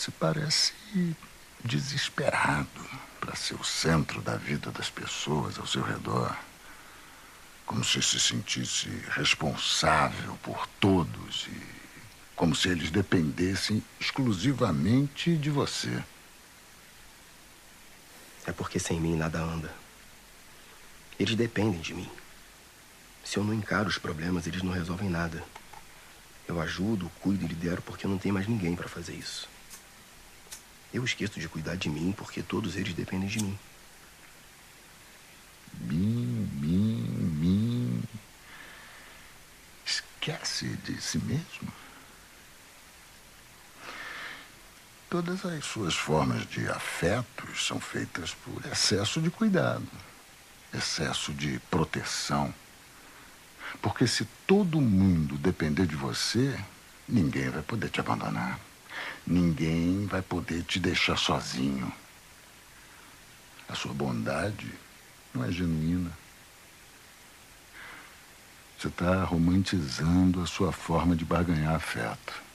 Você parece desesperado para ser o centro da vida das pessoas ao seu redor. Como se sentisse responsável por todos e como se eles dependessem exclusivamente de você. É porque sem mim nada anda. Eles dependem de mim. Se eu não encaro os problemas, eles não resolvem nada. Eu ajudo, cuido e lidero porque eu não tenho mais ninguém para fazer isso. Eu esqueço de cuidar de mim porque todos eles dependem de mim. Mim. Esquece de si mesmo. Todas as suas formas de afetos são feitas por excesso de cuidado, excesso de proteção. Porque se todo mundo depender de você, ninguém vai poder te abandonar. Ninguém vai poder te deixar sozinho. A sua bondade não é genuína. Você está romantizando a sua forma de barganhar afeto.